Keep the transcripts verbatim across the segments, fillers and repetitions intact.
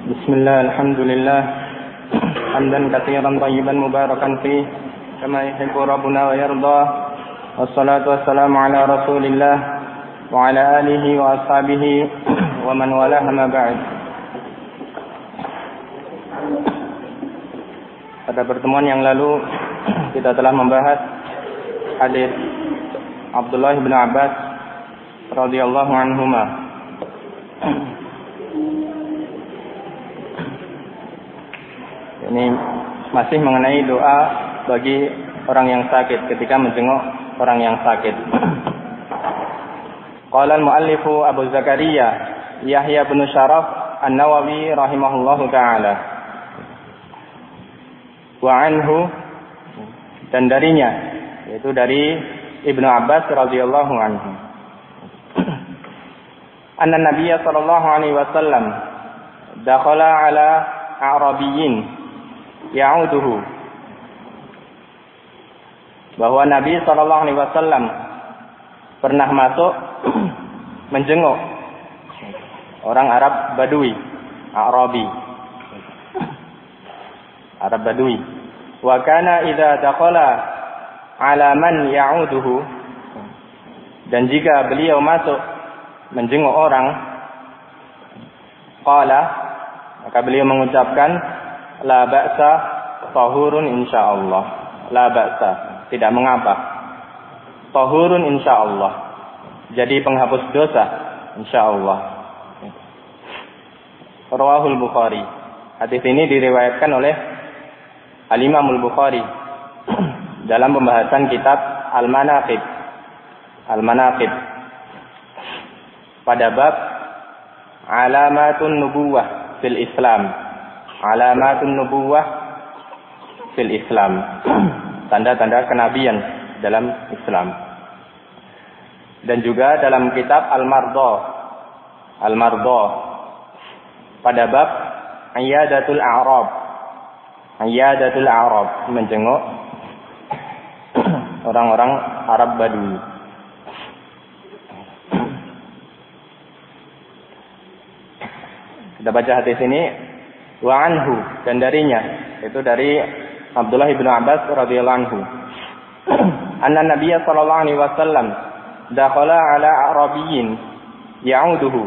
بسم الله الحمد لله حمدا كثيرا طيبا مباركا فيه كما يحب ربنا ويرضى والصلاة والسلام على رسول الله وعلى آله وأصحابه ومن والاه ما بعد. Pada pertemuan yang lalu kita telah membahas hadis Abdullah bin Abbas radhiyallahu anhuma. Ini masih mengenai doa bagi orang yang sakit ketika menjenguk orang yang sakit. Qala al-muallifu Abu Zakaria Yahya bin Syaraf An-Nawawi rahimahullahu taala. Wa anhu, dan darinya, yaitu dari Ibnu Abbas radhiyallahu anhu. Anna Nabiyya sallallahu alaihi wasallam dakhala ala A'rabiyyin ya'uduhu, bahwa Nabi sallallahu alaihi wasallam pernah masuk menjenguk orang Arab Badui, A'rabi, Arab Badui. Wa kana idza dakhala ala man ya'uduhu, dan jika beliau masuk menjenguk orang, qala, maka beliau mengucapkan la ba'sa tahurun insyaallah. La ba'sa, tidak mengapa. Tahurun insyaallah, jadi penghapus dosa insyaallah. Rawahul Bukhari. Hadis ini diriwayatkan oleh Al-Imam Al-Bukhari dalam pembahasan kitab Al-Manaqib. Al-Manaqib pada bab alamatun nubuwah fil Islam. Alamatun nubuwah fil Islam. Tanda-tanda kenabian dalam Islam. Dan juga dalam kitab Al-Marda. Al-Marda pada bab Iyadatul A'rab. Iyadatul A'rab, menjenguk orang-orang Arab Badui. Kita baca hadis ini. Wa anhu, dan darinya, itu dari Abdullah bin Abbas radhiyallahu anhu. Anna Nabiyya sallallahu alaihi wasallam dakhala ala A'rabiyyin ya'uduhu,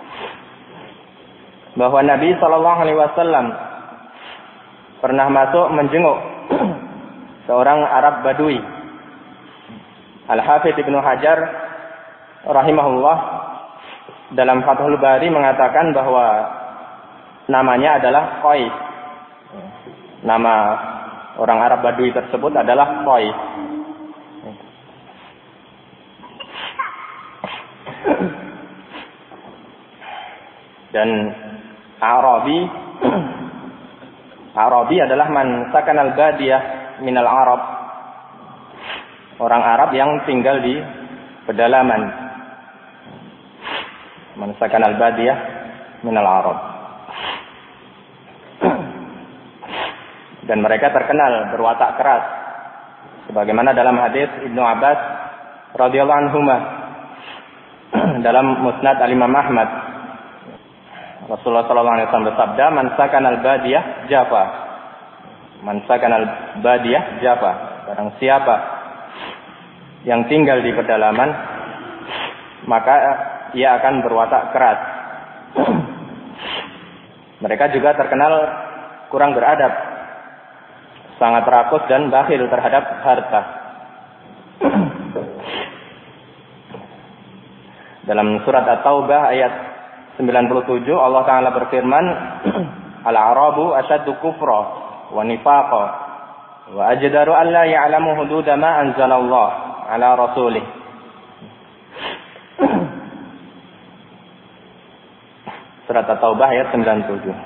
bahwa Nabi sallallahu alaihi wasallam pernah masuk menjenguk seorang Arab Badui. Al-Hafidz Ibnu Hajar rahimahullah dalam Fathul Bari mengatakan bahwa namanya adalah Qais. Nama orang Arab Badui tersebut adalah Qais. Dan Arabi Arabi adalah man sakanal badiyah minal Arab, orang Arab yang tinggal di pedalaman. Man sakanal badiyah minal Arab. Dan mereka terkenal berwatak keras, sebagaimana dalam hadis Ibnu Abbas radhiyallahu anhuma dalam Musnad Al-Imam Ahmad. Rasulullah sallallahu alaihi wasallam bersabda, "Man sakanal badiyah jafa." Man sakanal badiyah jafa. Barang siapa yang tinggal di pedalaman, maka ia akan berwatak keras. Mereka juga terkenal kurang beradab, sangat rakus dan bakhil terhadap harta. Dalam surat At-Taubah ayat sembilan puluh tujuh Allah Ta'ala berfirman, Al-Arabu asyaddu kufra wa nifaqa wa ajdaru an la ya'lamu hududa ma anzalallah ala rasulih. Surat At-Taubah ayat sembilan puluh tujuh.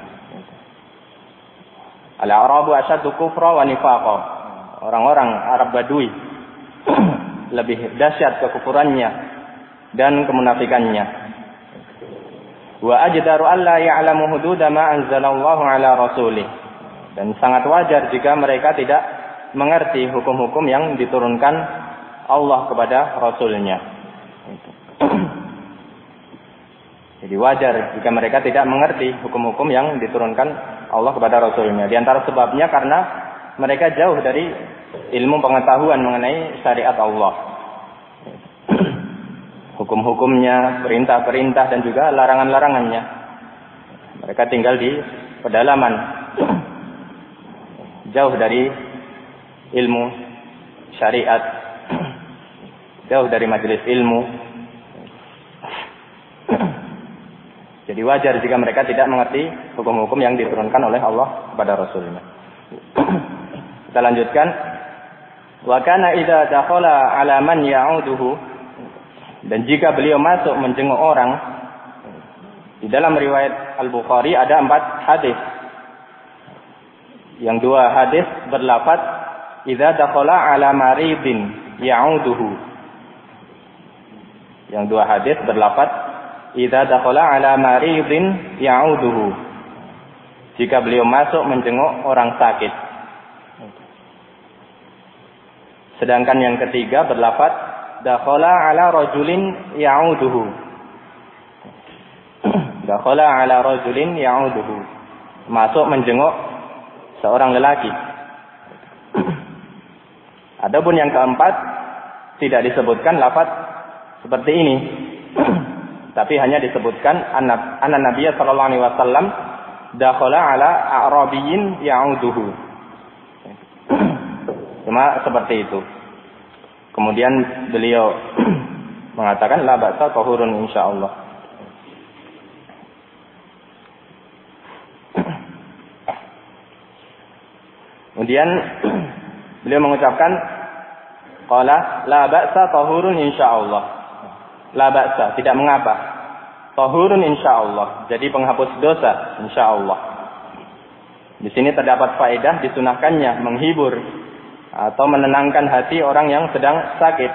Al-Arabu asyaddu kufra wa nifaqa. Orang-orang Arab Badui lebih dahsyat kekufurannya dan kemunafikannya. Wa ajdaru alla ya'lamu hududa ma anzalallahu ala rasulih. Dan sangat wajar jika mereka tidak mengerti hukum-hukum yang diturunkan Allah kepada Rasulnya. Jadi wajar jika mereka tidak mengerti hukum-hukum yang diturunkan Allah kepada Rasulnya. Di antara sebabnya karena mereka jauh dari ilmu pengetahuan mengenai syariat Allah. Hukum-hukumnya, perintah-perintah dan juga larangan-larangannya. Mereka tinggal di pedalaman, jauh dari ilmu syariat, jauh dari majelis ilmu. Jadi wajar jika mereka tidak mengerti hukum-hukum yang diturunkan oleh Allah kepada Rasulnya. Kita lanjutkan. Wa kana idza dakhala ala man ya'uduhu, dan jika beliau masuk menjenguk orang, di dalam riwayat Al-Bukhari ada empat hadis. Yang dua hadis berlafaz idza dakhala ala maridin ya'uduhu. Yang dua hadis berlafaz idza dakhala ala maridin ya'uduhu. Jika beliau masuk menjenguk orang sakit. Sedangkan yang ketiga berlafaz dakhala ala rajulin ya'uduhu. Dakhala ala rajulin ya'uduhu. Masuk menjenguk seorang lelaki. Adapun yang keempat tidak disebutkan lafaz seperti ini. Tapi hanya disebutkan anna Nabiya sallallahu alaihi wasallam dakhala ala a'rabiyyin ya'uduhu. Cuma seperti itu. Kemudian beliau mengatakan la ba'sa tahurun insyaallah. Kemudian beliau mengucapkan qala la ba'sa tahurun insyaallah. La ba'sa, tidak mengapa. Tahurun insyaallah, jadi penghapus dosa insyaallah. Di sini terdapat faedah disunahkannya menghibur atau menenangkan hati orang yang sedang sakit.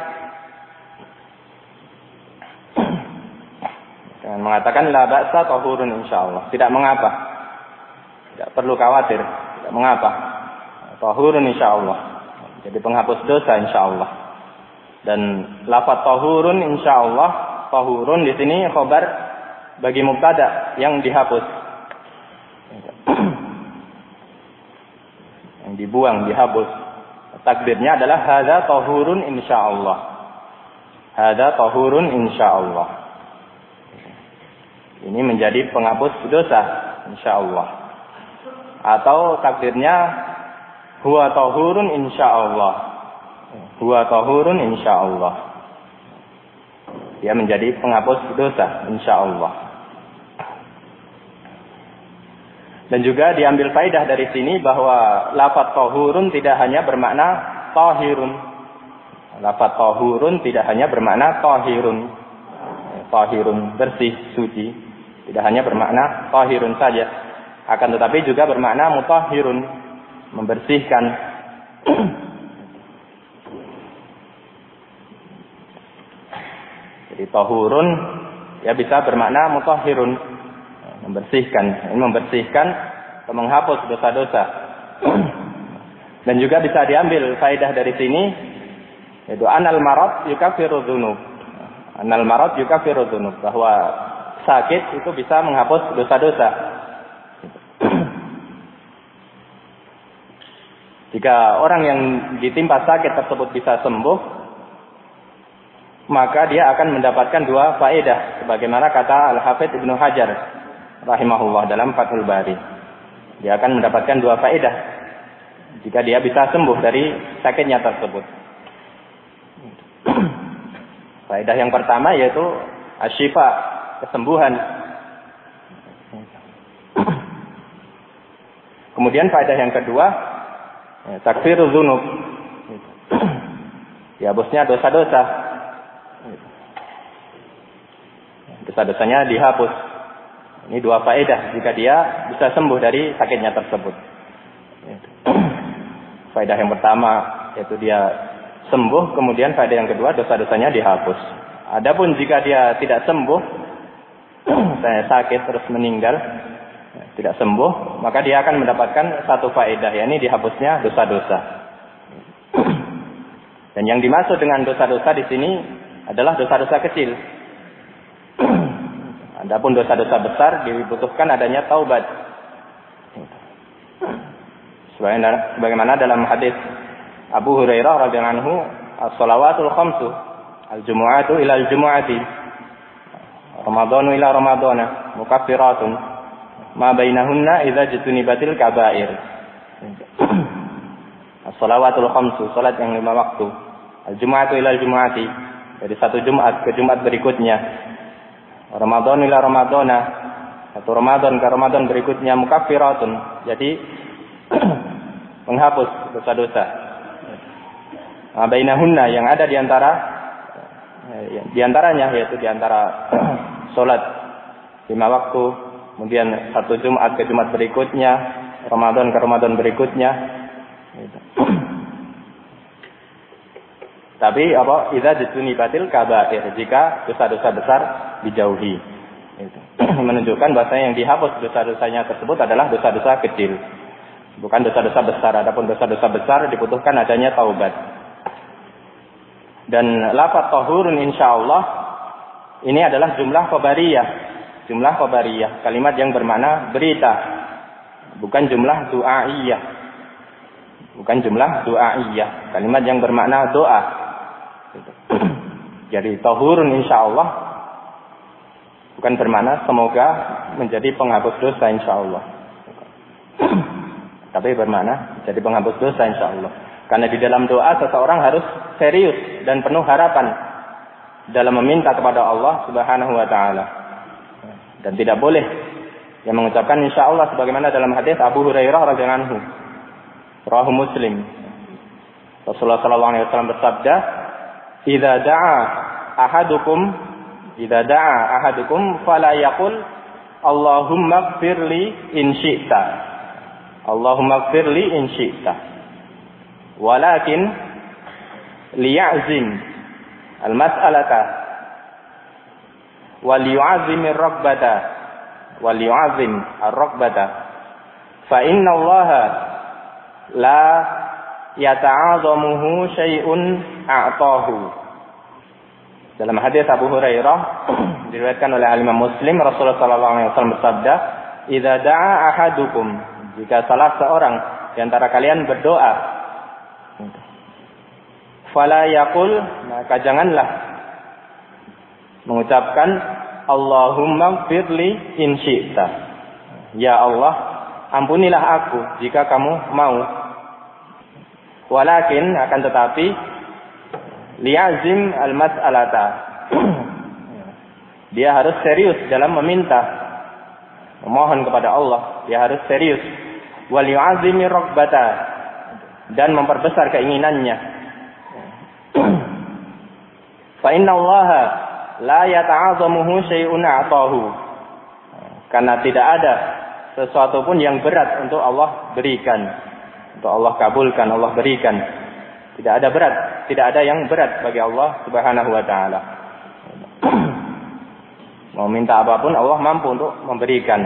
Dengan mengatakan la ba'sa tahurun insyaallah, tidak mengapa. Tidak perlu khawatir, tidak mengapa. Tahurun insyaallah, jadi penghapus dosa insyaallah. Dan lafaz tahurun insyaallah, tahurun di sini khabar bagi mubtada yang dihapus. Yang dibuang, dihapus. Takdirnya adalah hadza tahurun insyaallah. Hadza tahurun insyaallah. Ini menjadi penghapus dosa insyaallah. Atau takdirnya huwa tahurun insyaallah. Huwa tahurun insyaallah. Dia menjadi penghapus dosa insyaallah. Dan juga diambil faedah dari sini bahwa lafaz tahurun tidak hanya bermakna tahirun. Lafaz tahurun tidak hanya bermakna tahirun. Tahirun bersih, suci. Tidak hanya bermakna tahirun saja. Akan tetapi juga bermakna mutahhirun, membersihkan. Jadi tahurun ya bisa bermakna mutahhirun, membersihkan, ini membersihkan atau menghapus dosa-dosa. Dan juga bisa diambil faedah dari sini yaitu anal marad yukaffiru dzunub. Anal marad yukaffiru dzunub, bahwa sakit itu bisa menghapus dosa-dosa. Jika orang yang ditimpa sakit tersebut bisa sembuh, maka dia akan mendapatkan dua faedah sebagaimana kata Al-Hafidz Ibnu Hajar rahimahullah dalam Fathul Bari. Dia akan mendapatkan dua faedah jika dia bisa sembuh dari sakitnya tersebut. Faedah yang pertama yaitu asyifa, kesembuhan. Kemudian faedah yang kedua, takfiruz dzunub. Dihapusnya dosa-dosa. Dosa-dosanya dihapus. Ini dua faedah jika dia bisa sembuh dari sakitnya tersebut. Faedah yang pertama yaitu dia sembuh, kemudian faedah yang kedua dosa-dosanya dihapus. Adapun jika dia tidak sembuh, saya sakit terus meninggal, tidak sembuh, maka dia akan mendapatkan satu faedah, yakni dihapusnya dosa-dosa. Dan yang dimaksud dengan dosa-dosa di sini adalah dosa-dosa kecil. Adapun dosa-dosa besar dibutuhkan adanya taubat. Sebagaimana dalam hadis Abu Hurairah radhiyallahu anhu, as-shalawatul khamsu, al-jumu'atu ila al-jumu'ati, Ramadhanu ila Ramadhana, mukaffiratun ma bainahunna idza jutunibatil kaba'ir. As-shalawatul khamsu, salat yang lima waktu. Al-jumu'atu ila al-jumu'ati, dari satu Jumat ke Jumat berikutnya. Ramadhan ila Ramadhana, satu Ramadan ke Ramadan berikutnya, mukaffiratun, jadi menghapus dosa-dosa. Ma bainahunna, yang ada di antara di antaranya yaitu di antara salat lima waktu, kemudian satu Jumat ke Jumat berikutnya, Ramadan ke Ramadan berikutnya. Tapi apa? Idza jutunibatil kaba'ir, jika dosa-dosa besar dijauhi. Itu menunjukkan bahasanya yang dihapus dosa-dosanya tersebut adalah dosa-dosa kecil, bukan dosa-dosa besar. Adapun dosa-dosa besar dibutuhkan adanya taubat. Dan lafaz tahurun insyaallah ini adalah jumlah khabariyah. Jumlah khabariyah, kalimat yang bermakna berita, bukan jumlah du'aiyah. Bukan jumlah du'aiyah, kalimat yang bermakna doa. Jadi tahurun insyaallah bukan bermakna semoga menjadi penghapus dosa insyaallah. Tapi bermakna jadi penghapus dosa insyaallah. Karena di dalam doa seseorang harus serius dan penuh harapan dalam meminta kepada Allah Subhanahu wa taala. Dan tidak boleh yang mengucapkan insyaallah sebagaimana dalam hadis Abu Hurairah radhiyallahu anhu, rawahu Muslim. Rasulullah sallallahu alaihi wasallam bersabda, "Idza da'a ahadukum idza da'a ahadukum fala yaqul Allahumma ighfirli in syi'ta. Allahumma ighfirli in syi'ta. Walakin liya'zim al-mas'alata wal yu'azzim ar-ragbata wal yu'azzim ar-ragbata fa inna Allah la yata'azamuhu syai'un a'tahu." Dalam hadis Abu Hurairah diriwayatkan oleh Imam Muslim, Rasulullah sallallahu alaihi wasallam bersabda, "Idza da'a ahadukum," jika salah seorang di antara kalian berdoa, fala yaqul, maka janganlah mengucapkan Allahumma ighfirli in syi'ta. Ya Allah, ampunilah aku jika kamu mau. Walakin, akan tetapi, liyazim al-mas'alata, dia harus serius dalam meminta, memohon kepada Allah. Dia harus serius. Wal yu'azimi ragbata, dan memperbesar keinginannya. Fa inna Allah la yata'azamuhu syai'un a'tahu, karena tidak ada sesuatu pun yang berat untuk Allah berikan, untuk Allah kabulkan, Allah berikan. Tidak ada berat, tidak ada yang berat bagi Allah Subhanahu wa taala. Mau minta apapun Allah mampu untuk memberikan.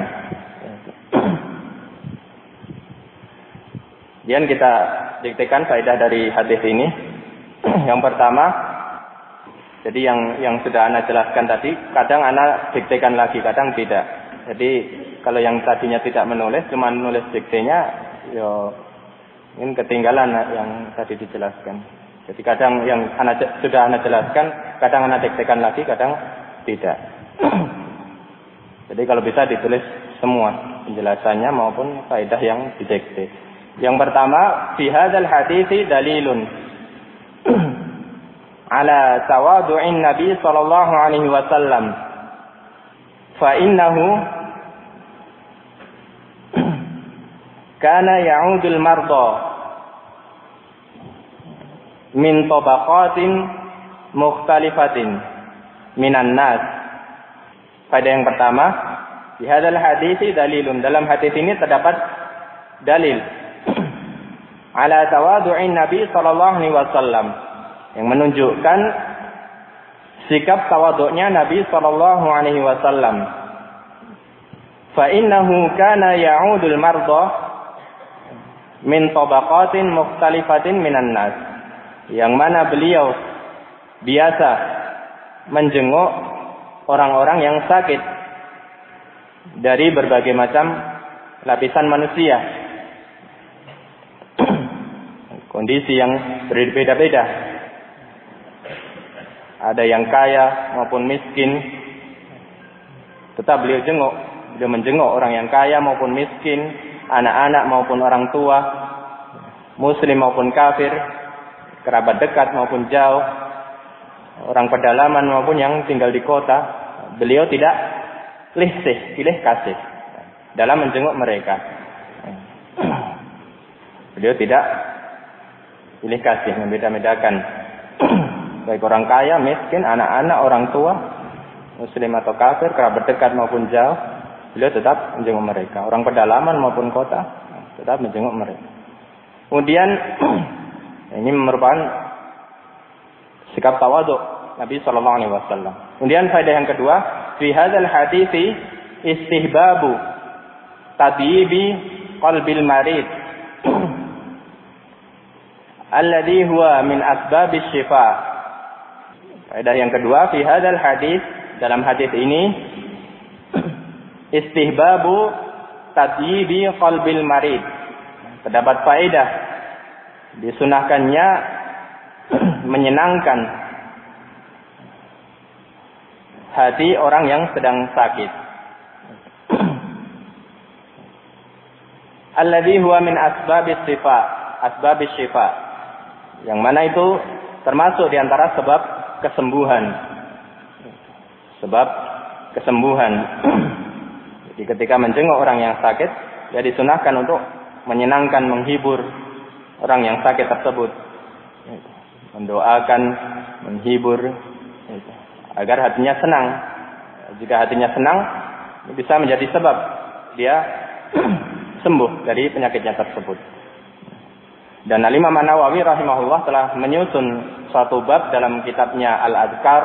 Kemudian kita diktekan faedah dari hadis ini. Yang pertama, jadi yang yang sudah Ana jelaskan tadi, kadang Ana diktekan lagi, kadang tidak. Jadi kalau yang tadinya tidak menulis, cuma menulis diktenya, yo ini ketinggalan yang tadi dijelaskan. Jadi kadang yang ana, sudah Ana jelaskan, kadang Ana diktekan lagi, kadang tidak. Jadi kalau bisa ditulis semua penjelasannya maupun faedah yang didikte. Yang pertama, fi hadzal hadits dalilun ala tawadu'in Nabi sallallahu alaihi wasallam. Fa innahu kana ya'udul marda min tabaqatin mukhtalifatin minan nas. Pada yang pertama, di hadzal hadits dalilun, dalam hadis ini terdapat dalil ala tawadu'in Nabi sallallahu alaihi wasallam, yang menunjukkan sikap tawaduknya Nabi sallallahu alaihi wasallam. Fa innahu kana ya'udul marda min tabaqatin mukhtalifatin minan nas, yang mana beliau biasa menjenguk orang-orang yang sakit dari berbagai macam lapisan manusia. Kondisi yang berbeda-beda. Ada yang kaya maupun miskin. Tetap beliau jenguk, beliau menjenguk orang yang kaya maupun miskin, anak-anak maupun orang tua, muslim maupun kafir, kerabat dekat maupun jauh, orang pedalaman maupun yang tinggal di kota. Beliau tidak lihsih, pilih kasih dalam menjenguk mereka. Beliau tidak pilih kasih, membeda-bedakan baik orang kaya, miskin, anak-anak, orang tua, muslim atau kafir, kerabat dekat maupun jauh. Beliau tetap menjenguk mereka. Orang pedalaman maupun kota tetap menjenguk mereka. Kemudian ini merupakan sikap tawadhu Nabi sallallahu alaihi wasallam. Kemudian faedah yang kedua, fi hadzal hadithi istihbabu tadyibi qalbil marid alladhi huwa min asbabis syifa. Faedah yang kedua, fi hadzal hadis, dalam hadis ini istihbabu tadyibi qalbil marid. Terdapat faedah disunahkannya menyenangkan hati orang yang sedang sakit. Alladhi huwa min asbabis syifa, asbabis syifa. Yang mana itu termasuk di antara sebab kesembuhan. Sebab kesembuhan. Jadi ketika menjenguk orang yang sakit, ya disunahkan untuk menyenangkan, menghibur orang yang sakit tersebut. Mendoakan, menghibur, agar hatinya senang. Jika hatinya senang, bisa menjadi sebab dia sembuh dari penyakitnya tersebut. Dan Al-Imam An-Nawawi rahimahullah telah menyusun satu bab dalam kitabnya Al-Adhkar,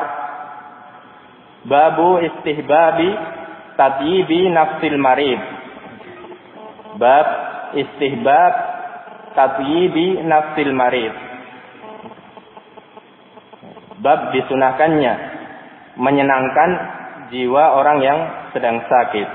babu istihbabi tadyibi nafsil marid. Bab istihbab tadyibi nafsil marid. Bab disunahkannya menyenangkan jiwa orang yang sedang sakit.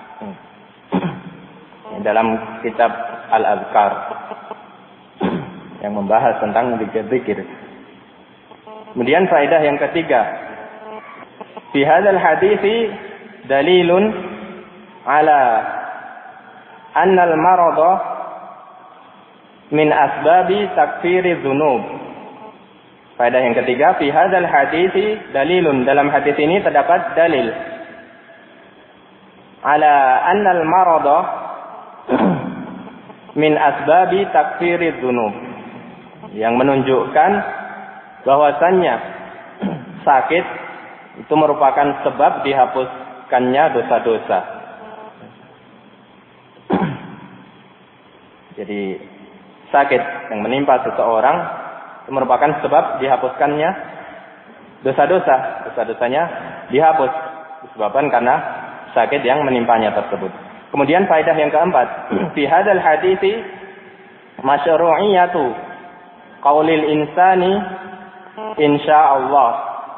Dalam kitab Al-Adhkar yang membahas tentang zikir-zikir. Kemudian faedah yang ketiga, fi hadzal hadithi dalilun ala anna al-marada min asbabi takfiri dzunub. Faedah yang ketiga, fi hadzal hadithi dalilun, dalam hadis ini terdapat dalil ala anna al-marada min asbabi takfiri dzunub, yang menunjukkan bahwasannya sakit itu merupakan sebab dihapuskannya dosa-dosa. Jadi sakit yang menimpa seseorang itu merupakan sebab dihapuskannya dosa-dosa. Dosa-dosanya dihapus disebabkan karena sakit yang menimpanya tersebut. Kemudian faedah yang keempat, fi hadzal hadithi masyru'iyatu qaulil insani insyaallah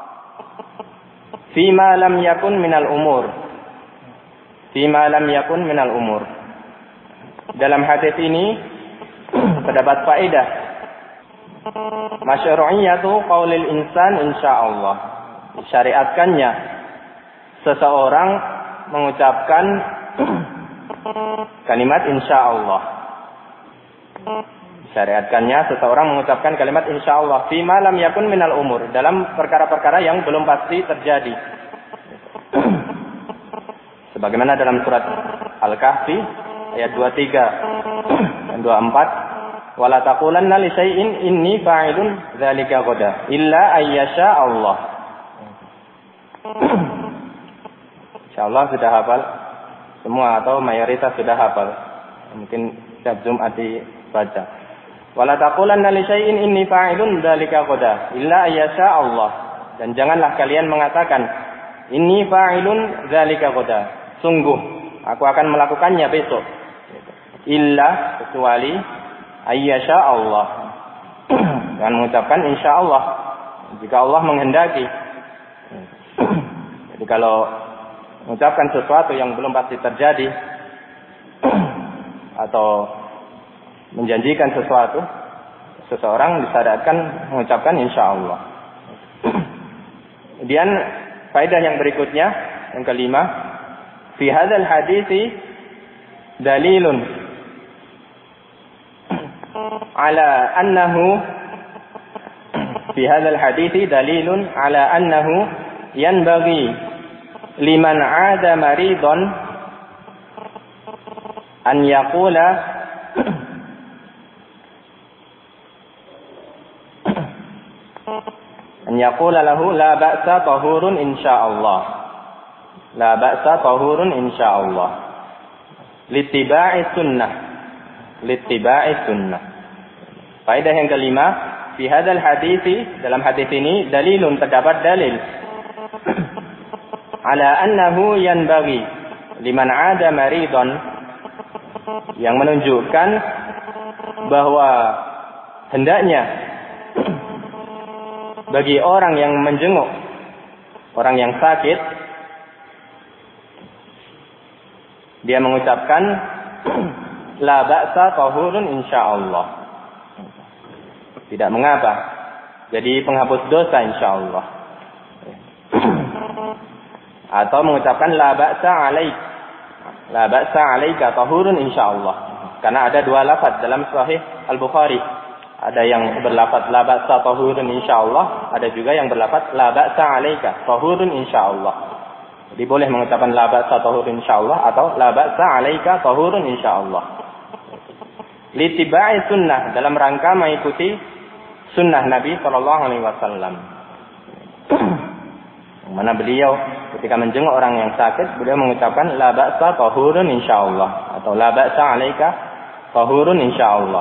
fima lam yakun minal umur. Fima lam yakun minal umur. Dalam hadis ini terdapat faedah masyru'iyatu qaulil insan insyaallah. Syariatkannya seseorang mengucapkan kalimat insyaallah. Syariatkannya seseorang mengucapkan kalimat insyaallah fima lam yakun minal umur, dalam perkara-perkara yang belum pasti terjadi. Sebagaimana dalam surat Al-Kahfi ayat dua puluh tiga dan dua puluh empat, wala taqulanna li syai'in inni fa'ilun dzalika ghadan illa ayyasha Allah. Insyaallah sudah hafal semua atau mayoritas sudah hafal. Mungkin setiap Jumat dibaca. Wala taqulanna li syai'in inni fa'ilun dzalika ghadan illa ayyasha Allah. Dan janganlah kalian mengatakan inni fa'ilun dzalika ghadan, sungguh aku akan melakukannya besok. Illa, kecuali ayyasha Allah. Jangan mengucapkan insyaallah jika Allah menghendaki. Jadi kalau mengucapkan sesuatu yang belum pasti terjadi atau menjanjikan sesuatu, seseorang disyariatkan mengucapkan insyaallah. Kemudian faedah yang berikutnya, yang kelima, fi hadzal hadithi dalilun ala annahu fi hadzal hadithi dalilun ala annahu yanbaghi liman 'ada maridan an yaqula an yaqula lahu la ba'sa tahurun insyaallah, la ba'sa tahurun insyaallah, littiba'i sunnah, littiba'i sunnah. Faedah yang kelima, fi hadzal hadithi, dalam hadis ini dalilun, terdapat dalil ala annahu yanbaghi liman 'ada maridan, yang menunjukkan bahwa hendaknya bagi orang yang menjenguk orang yang sakit, dia mengucapkan la ba'sa tahurun insyaallah, tidak mengapa, jadi penghapus dosa insyaallah. Atau mengucapkan la ba'sa alaik, la ba'sa alaika tahurun insyaallah, karena ada dua lafaz dalam Sahih Al-Bukhari. Ada yang berlafaz la ba'sa tahurun insyaallah, ada juga yang berlafaz la ba'sa alaika tahurun insyaallah. Jadi boleh mengucapkan la ba'sa tahurun insyaallah atau la ba'sa alaika tahurun insyaallah. Littiba'i sunnah, dalam rangka mengikuti sunnah Nabi sallallahu alaihi wasallam. Mana beliau ketika menjenguk orang yang sakit, beliau mengucapkan la ba'sa tahurun insyaallah atau la ba'sa alaika tahurun insyaallah.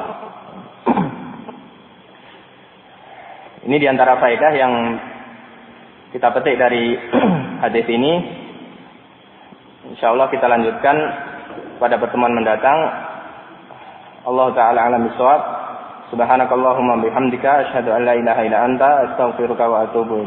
Ini diantara faedah yang kita petik dari hadis ini. Insyaallah kita lanjutkan pada pertemuan mendatang. Allah taala alam bisawab. Subhanakallahumma bihamdika asyhadu an la ilaha illa anta astaghfiruka wa atubu ilaik.